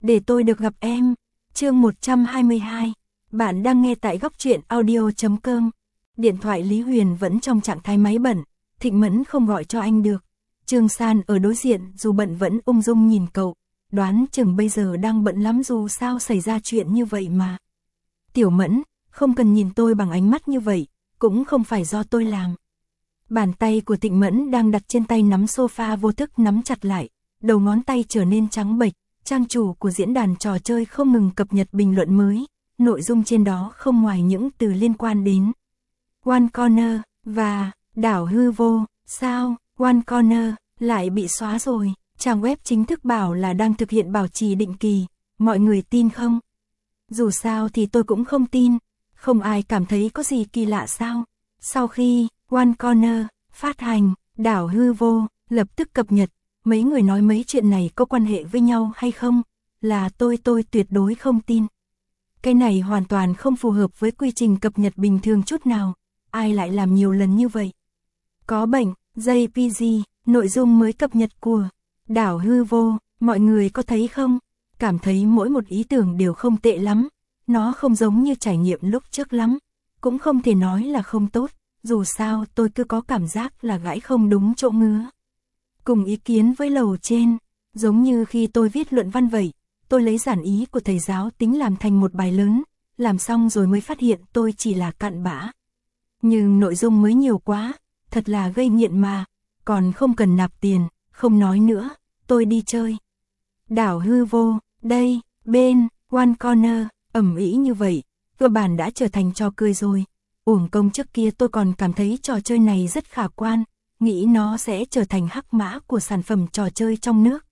để tôi được gặp em. Chương 122. Bạn đang nghe tại góc truyện audio.com. Điện thoại Lý Huyền vẫn trong trạng thái máy bận, Thịnh Mẫn không gọi cho anh được. Trương San ở đối diện dù bận vẫn ung dung nhìn cậu, đoán chừng bây giờ đang bận lắm dù sao xảy ra chuyện như vậy mà. Tiểu Mẫn, không cần nhìn tôi bằng ánh mắt như vậy, cũng không phải do tôi làm. Bàn tay của Thịnh Mẫn đang đặt trên tay nắm sofa vô thức nắm chặt lại, đầu ngón tay trở nên trắng bệch. Trang chủ của diễn đàn trò chơi không ngừng cập nhật bình luận mới, nội dung trên đó không ngoài những từ liên quan đến One Corner và đảo hư vô. Sao, One Corner lại bị xóa rồi? Trang web chính thức bảo là đang thực hiện bảo trì định kỳ, mọi người tin không? Dù sao thì tôi cũng không tin, không ai cảm thấy có gì kỳ lạ sao? Sau khi One Corner phát hành, đảo hư vô lập tức cập nhật. Mấy người nói mấy chuyện này có quan hệ với nhau hay không? Là tôi tuyệt đối không tin. Cái này hoàn toàn không phù hợp với quy trình cập nhật bình thường chút nào. Ai lại làm nhiều lần như vậy? Có bệnh, JPG, nội dung mới cập nhật của đảo hư vô, mọi người có thấy không? Cảm thấy mỗi một ý tưởng đều không tệ lắm. Nó không giống như trải nghiệm lúc trước lắm. Cũng không thể nói là không tốt. Dù sao tôi cứ có cảm giác là gãi không đúng chỗ ngứa. Cùng ý kiến với lầu trên, giống như khi tôi viết luận văn vậy, tôi lấy giản ý của thầy giáo tính làm thành một bài lớn, làm xong rồi mới phát hiện tôi chỉ là cặn bã. Nhưng nội dung mới nhiều quá, thật là gây nghiện mà, còn không cần nạp tiền, không nói nữa, tôi đi chơi. Đảo hư vô, đây, bên, One Corner, ầm ĩ như vậy, cơ bản đã trở thành trò cười rồi. Uổng công trước kia tôi còn cảm thấy trò chơi này rất khả quan. Nghĩ nó sẽ trở thành hắc mã của sản phẩm trò chơi trong nước,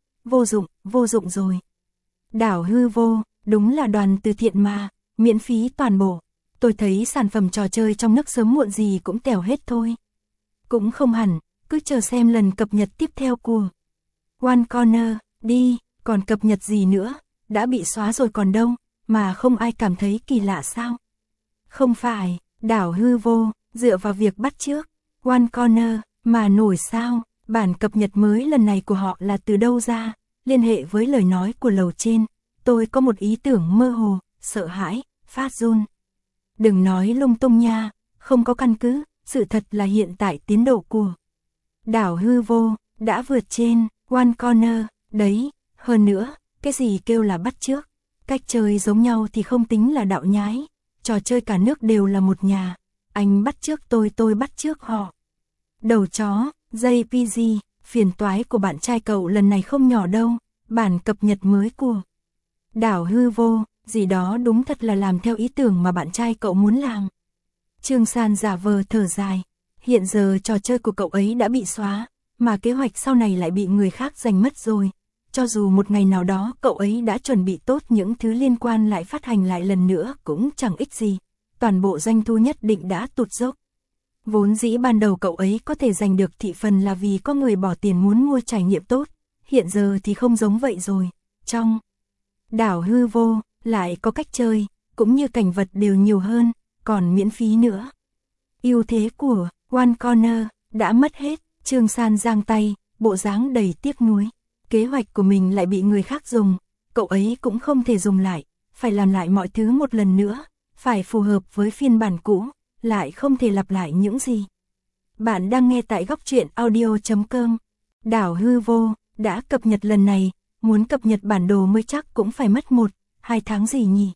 vô dụng rồi. Đảo hư vô, đúng là đoàn từ thiện mà, miễn phí toàn bộ. Tôi thấy sản phẩm trò chơi trong nước sớm muộn gì cũng tèo hết thôi. Cũng không hẳn, cứ chờ xem lần cập nhật tiếp theo của One Corner, đi, còn cập nhật gì nữa, đã bị xóa rồi còn đâu, mà không ai cảm thấy kỳ lạ sao? Không phải, đảo hư vô, dựa vào việc bắt chước One Corner mà nổi sao? Bản cập nhật mới lần này của họ là từ đâu ra? Liên hệ với lời nói của lầu trên, tôi có một ý tưởng mơ hồ, sợ hãi, phát run. Đừng nói lung tung nha, không có căn cứ, sự thật là hiện tại tiến độ của đảo hư vô đã vượt trên One Corner, đấy, hơn nữa, cái gì kêu là bắt chước? Cách chơi giống nhau thì không tính là đạo nhái, trò chơi cả nước đều là một nhà, anh bắt chước tôi bắt chước họ. Đầu chó, JPG, phiền toái của bạn trai cậu lần này không nhỏ đâu, bản cập nhật mới của đảo hư vô, gì đó đúng thật là làm theo ý tưởng mà bạn trai cậu muốn làm. Trương San giả vờ thở dài, hiện giờ trò chơi của cậu ấy đã bị xóa, mà kế hoạch sau này lại bị người khác giành mất rồi. Cho dù một ngày nào đó cậu ấy đã chuẩn bị tốt những thứ liên quan lại phát hành lại lần nữa cũng chẳng ích gì, toàn bộ doanh thu nhất định đã tụt dốc. Vốn dĩ ban đầu cậu ấy có thể giành được thị phần là vì có người bỏ tiền muốn mua trải nghiệm tốt, hiện giờ thì không giống vậy rồi. Trong đảo hư vô, lại có cách chơi, cũng như cảnh vật đều nhiều hơn, còn miễn phí nữa. Ưu thế của One Corner đã mất hết, Trương San giang tay, bộ dáng đầy tiếc nuối. Kế hoạch của mình lại bị người khác dùng, cậu ấy cũng không thể dùng lại, phải làm lại mọi thứ một lần nữa, phải phù hợp với phiên bản cũ. Lại không thể lặp lại những gì. Bạn đang nghe tại góc truyện audio.com. Đảo hư vô đã cập nhật lần này, muốn cập nhật bản đồ mới chắc cũng phải mất 1-2 tháng gì nhỉ?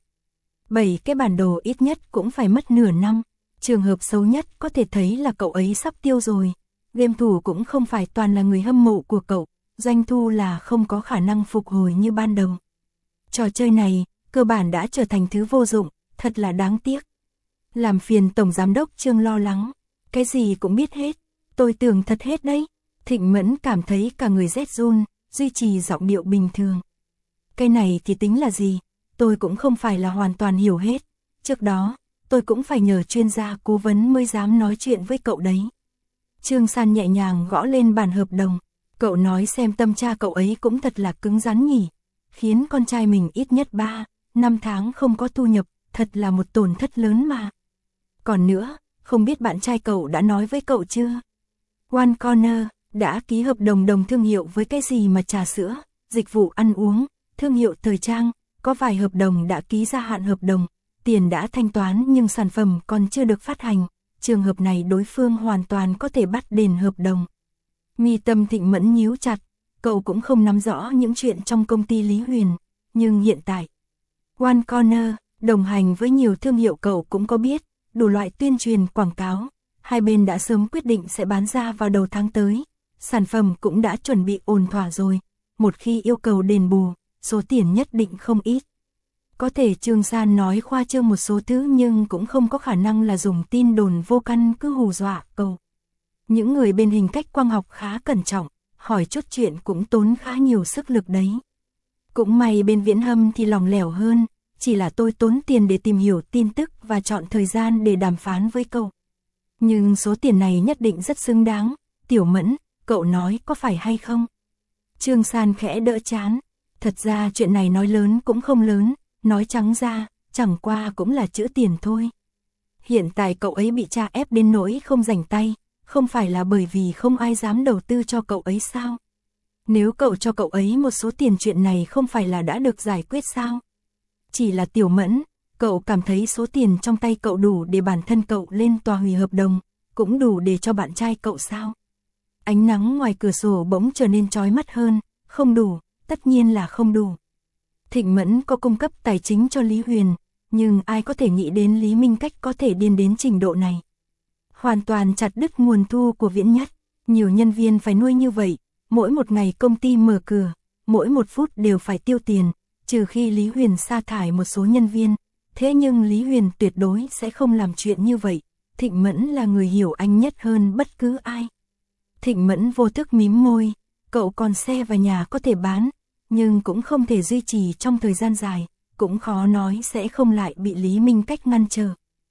7 cái bản đồ ít nhất cũng phải mất nửa năm. Trường hợp xấu nhất có thể thấy là cậu ấy sắp tiêu rồi. Game thủ cũng không phải toàn là người hâm mộ của cậu, doanh thu là không có khả năng phục hồi như ban đầu. Trò chơi này cơ bản đã trở thành thứ vô dụng, thật là đáng tiếc. Làm phiền Tổng Giám đốc Trương lo lắng, cái gì cũng biết hết, tôi tưởng thật hết đấy. Thịnh Mẫn cảm thấy cả người rét run, duy trì giọng điệu bình thường. Cái này thì tính là gì, tôi cũng không phải là hoàn toàn hiểu hết, trước đó, tôi cũng phải nhờ chuyên gia cố vấn mới dám nói chuyện với cậu đấy. Trương San nhẹ nhàng gõ lên bàn hợp đồng, cậu nói xem tâm cha cậu ấy cũng thật là cứng rắn nhỉ, khiến con trai mình ít nhất 3-5 tháng không có thu nhập, thật là một tổn thất lớn mà. Còn nữa, không biết bạn trai cậu đã nói với cậu chưa? One Corner đã ký hợp đồng thương hiệu với cái gì mà trà sữa, dịch vụ ăn uống, thương hiệu thời trang, có vài hợp đồng đã ký gia hạn hợp đồng, tiền đã thanh toán nhưng sản phẩm còn chưa được phát hành, trường hợp này đối phương hoàn toàn có thể bắt đền hợp đồng. Mi tâm Thịnh Mẫn nhíu chặt, cậu cũng không nắm rõ những chuyện trong công ty Lý Huyền, nhưng hiện tại, One Corner, đồng hành với nhiều thương hiệu cậu cũng có biết, đủ loại tuyên truyền quảng cáo, hai bên đã sớm quyết định sẽ bán ra vào đầu tháng tới, sản phẩm cũng đã chuẩn bị ổn thỏa rồi, một khi yêu cầu đền bù, số tiền nhất định không ít. Có thể Trương San nói khoa trương một số thứ nhưng cũng không có khả năng là dùng tin đồn vô căn cứ hù dọa cậu. Những người bên hình cách quang học khá cẩn trọng, hỏi chút chuyện cũng tốn khá nhiều sức lực đấy. Cũng may bên Viễn Hâm thì lòng lẻo hơn, chỉ là tôi tốn tiền để tìm hiểu tin tức và chọn thời gian để đàm phán với cậu. Nhưng số tiền này nhất định rất xứng đáng, Tiểu Mẫn, cậu nói có phải hay không? Trương San khẽ đỡ chán, thật ra chuyện này nói lớn cũng không lớn, nói trắng ra, chẳng qua cũng là chữ tiền thôi. Hiện tại cậu ấy bị cha ép đến nỗi không rảnh tay, không phải là bởi vì không ai dám đầu tư cho cậu ấy sao? Nếu cậu cho cậu ấy một số tiền chuyện này không phải là đã được giải quyết sao? Chỉ là Tiểu Mẫn, cậu cảm thấy số tiền trong tay cậu đủ để bản thân cậu lên tòa hủy hợp đồng, cũng đủ để cho bạn trai cậu sao? Ánh nắng ngoài cửa sổ bỗng trở nên chói mắt hơn, không đủ, tất nhiên là không đủ. Thịnh Mẫn có cung cấp tài chính cho Lý Huyền, nhưng ai có thể nghĩ đến Lý Minh Cách có thể điên đến trình độ này. Hoàn toàn chặt đứt nguồn thu của Viễn Nhất, nhiều nhân viên phải nuôi như vậy, mỗi một ngày công ty mở cửa, mỗi một phút đều phải tiêu tiền, trừ khi Lý Huyền sa thải một số nhân viên, thế nhưng Lý Huyền tuyệt đối sẽ không làm chuyện như vậy, Thịnh Mẫn là người hiểu anh nhất hơn bất cứ ai. Thịnh Mẫn vô thức mím môi, cậu còn xe và nhà có thể bán, nhưng cũng không thể duy trì trong thời gian dài, cũng khó nói sẽ không lại bị Lý Minh Cách ngăn trở.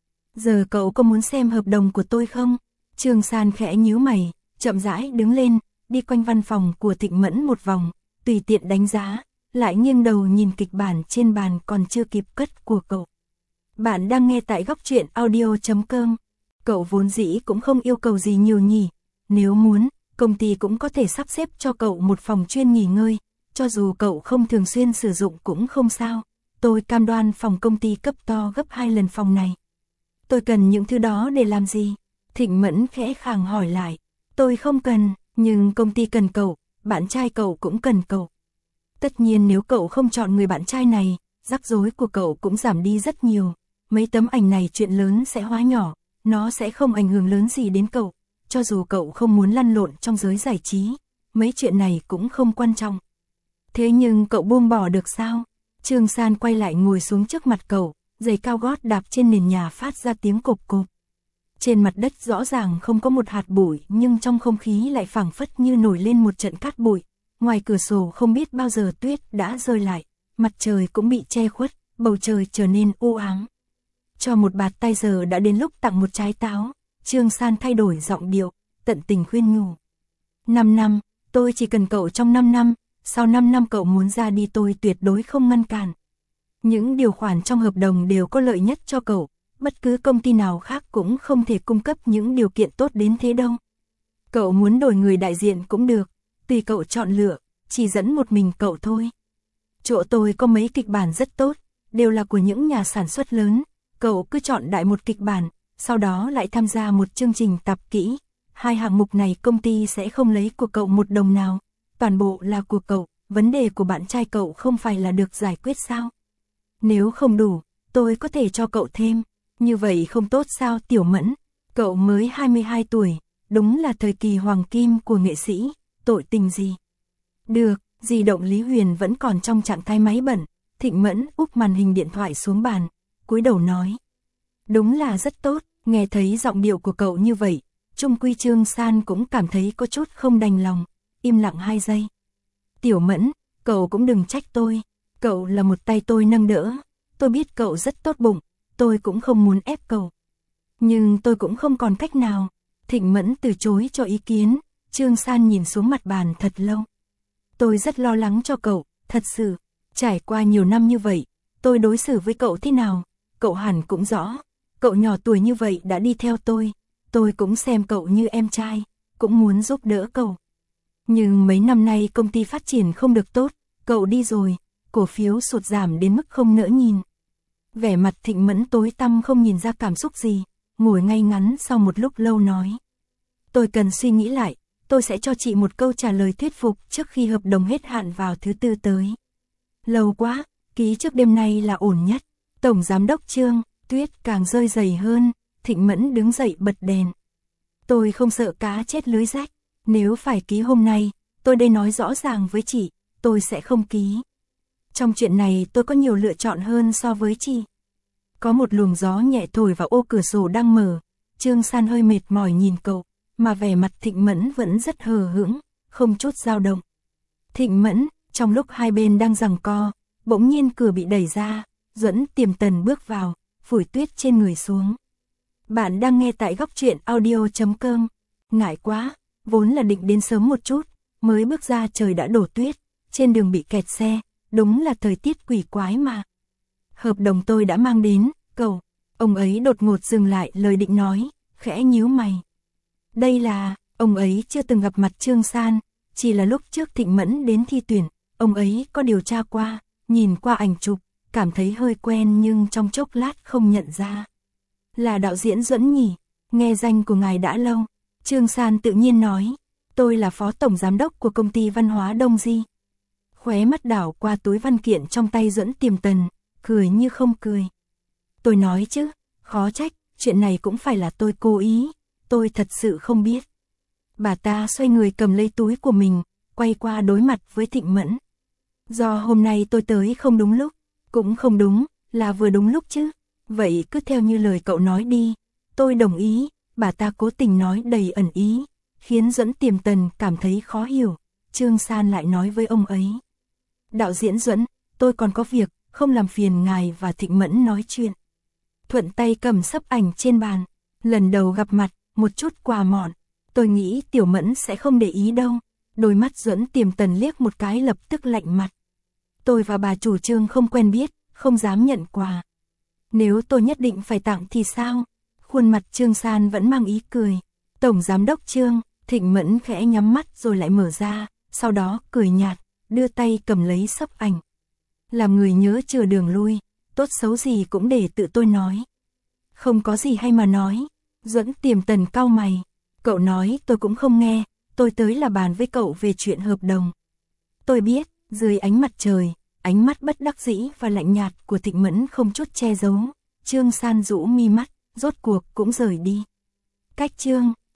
Giờ cậu có muốn xem hợp đồng của tôi không? Trương San khẽ nhíu mày, chậm rãi đứng lên, đi quanh văn phòng của Thịnh Mẫn một vòng, tùy tiện đánh giá, lại nghiêng đầu nhìn kịch bản trên bàn còn chưa kịp cất của cậu. Bạn đang nghe tại góc truyện audio.com. Cậu vốn dĩ cũng không yêu cầu gì nhiều nhỉ, nếu muốn, công ty cũng có thể sắp xếp cho cậu một phòng chuyên nghỉ ngơi, cho dù cậu không thường xuyên sử dụng cũng không sao, tôi cam đoan phòng công ty cấp to gấp 2 lần phòng này. Tôi cần những thứ đó để làm gì? Thịnh Mẫn khẽ khàng hỏi lại. Tôi không cần, nhưng công ty cần cậu, bạn trai cậu cũng cần cậu. Tất nhiên nếu cậu không chọn người bạn trai này, rắc rối của cậu cũng giảm đi rất nhiều. Mấy tấm ảnh này chuyện lớn sẽ hóa nhỏ, nó sẽ không ảnh hưởng lớn gì đến cậu. Cho dù cậu không muốn lăn lộn trong giới giải trí, mấy chuyện này cũng không quan trọng. Thế nhưng cậu buông bỏ được sao? Trương San quay lại ngồi xuống trước mặt cậu, giày cao gót đạp trên nền nhà phát ra tiếng cộp cộp. Trên mặt đất rõ ràng không có một hạt bụi nhưng trong không khí lại phảng phất như nổi lên một trận cát bụi. Ngoài cửa sổ không biết bao giờ tuyết đã rơi lại, mặt trời cũng bị che khuất, bầu trời trở nên u ám. Cho một bạt tay giờ đã đến lúc tặng một trái táo, Trương San thay đổi giọng điệu, tận tình khuyên nhủ. 5 năm, tôi chỉ cần cậu trong 5 năm, sau 5 năm cậu muốn ra đi tôi tuyệt đối không ngăn cản. Những điều khoản trong hợp đồng đều có lợi nhất cho cậu, bất cứ công ty nào khác cũng không thể cung cấp những điều kiện tốt đến thế đâu. Cậu muốn đổi người đại diện cũng được, tùy cậu chọn lựa, chỉ dẫn một mình cậu thôi. Chỗ tôi có mấy kịch bản rất tốt, đều là của những nhà sản xuất lớn, cậu cứ chọn đại một kịch bản, sau đó lại tham gia một chương trình tập kỹ. 2 hạng mục này công ty sẽ không lấy của cậu một đồng nào, toàn bộ là của cậu, vấn đề của bạn trai cậu không phải là được giải quyết sao? Nếu không đủ, tôi có thể cho cậu thêm, như vậy không tốt sao Tiểu Mẫn? Cậu mới 22 tuổi, đúng là thời kỳ hoàng kim của nghệ sĩ, tội tình gì? Được, di động Lý Huyền vẫn còn trong trạng thái máy bẩn, Thịnh Mẫn úp màn hình điện thoại xuống bàn, cúi đầu nói. Đúng là rất tốt, nghe thấy giọng điệu của cậu như vậy, Trung Quy Trương San cũng cảm thấy có chút không đành lòng, im lặng 2 giây. Tiểu Mẫn, cậu cũng đừng trách tôi, cậu là một tay tôi nâng đỡ, tôi biết cậu rất tốt bụng, tôi cũng không muốn ép cậu. Nhưng tôi cũng không còn cách nào, Thịnh Mẫn từ chối cho ý kiến, Trương San nhìn xuống mặt bàn thật lâu. Tôi rất lo lắng cho cậu, thật sự, trải qua nhiều năm như vậy, tôi đối xử với cậu thế nào, cậu hẳn cũng rõ, cậu nhỏ tuổi như vậy đã đi theo tôi cũng xem cậu như em trai, cũng muốn giúp đỡ cậu. Nhưng mấy năm nay công ty phát triển không được tốt, cậu đi rồi, cổ phiếu sụt giảm đến mức không nỡ nhìn. Vẻ mặt Thịnh Mẫn tối tăm không nhìn ra cảm xúc gì, ngồi ngay ngắn sau một lúc lâu nói. Tôi cần suy nghĩ lại, tôi sẽ cho chị một câu trả lời thuyết phục trước khi hợp đồng hết hạn vào thứ Tư tới. Lâu quá, ký trước đêm nay là ổn nhất. Tổng Giám đốc Trương, tuyết càng rơi dày hơn, Thịnh Mẫn đứng dậy bật đèn. Tôi không sợ cá chết lưới rách, nếu phải ký hôm nay, tôi đây nói rõ ràng với chị, tôi sẽ không ký. Trong chuyện này tôi có nhiều lựa chọn hơn so với chị. Có một luồng gió nhẹ thổi vào ô cửa sổ đang mở, Trương San hơi mệt mỏi nhìn cậu, mà vẻ mặt Thịnh Mẫn vẫn rất hờ hững, không chút dao động. Thịnh Mẫn, trong lúc hai bên đang giằng co, bỗng nhiên cửa bị đẩy ra, Duẫn Tiềm Tần bước vào, phủi tuyết trên người xuống. Bạn đang nghe tại góc truyện audio.com. Ngại quá, vốn là định đến sớm một chút, mới bước ra trời đã đổ tuyết, trên đường bị kẹt xe, đúng là thời tiết quỷ quái mà. Hợp đồng tôi đã mang đến, cậu. Ông ấy đột ngột dừng lại lời định nói, khẽ nhíu mày. Đây là, ông ấy chưa từng gặp mặt Trương San, chỉ là lúc trước Thịnh Mẫn đến thi tuyển, ông ấy có điều tra qua, nhìn qua ảnh chụp, cảm thấy hơi quen nhưng trong chốc lát không nhận ra. Là đạo diễn Duẫn nhỉ, nghe danh của ngài đã lâu. Trương San tự nhiên nói, tôi là phó tổng giám đốc của công ty văn hóa Đông Di. Khóe mắt đảo qua túi văn kiện trong tay Duẫn Tiềm Tần, cười như không cười. Tôi nói chứ, khó trách, chuyện này cũng phải là tôi cố ý, tôi thật sự không biết. Bà ta xoay người cầm lấy túi của mình, quay qua đối mặt với Thịnh Mẫn. Do hôm nay tôi tới không đúng lúc, cũng không đúng, là vừa đúng lúc chứ. Vậy cứ theo như lời cậu nói đi, tôi đồng ý, bà ta cố tình nói đầy ẩn ý, khiến Duẫn Tiềm Tần cảm thấy khó hiểu. Trương San lại nói với ông ấy. Đạo diễn Duẫn, tôi còn có việc, không làm phiền ngài và Thịnh Mẫn nói chuyện. Thuận tay cầm sấp ảnh trên bàn, lần đầu gặp mặt, một chút quà mọn, tôi nghĩ Tiểu Mẫn sẽ không để ý đâu. Đôi mắt Duẫn Tiềm Tần liếc một cái lập tức lạnh mặt. Tôi và bà chủ Trương không quen biết, không dám nhận quà. Nếu tôi nhất định phải tặng thì sao? Khuôn mặt Trương San vẫn mang ý cười. Tổng Giám đốc Trương, Thịnh Mẫn khẽ nhắm mắt rồi lại mở ra, sau đó cười nhạt, đưa tay cầm lấy sấp ảnh. Làm người nhớ chừa đường lui, tốt xấu gì cũng để tự tôi nói. Không có gì hay mà nói. Duẫn Tiềm Tần cau mày. Cậu nói tôi cũng không nghe, tôi tới là bàn với cậu về chuyện hợp đồng. Tôi biết, dưới ánh mặt trời, ánh mắt bất đắc dĩ và lạnh nhạt của Thịnh Mẫn không chút che giấu. Trương San rũ mi mắt, rốt cuộc cũng rời đi. Cách Trương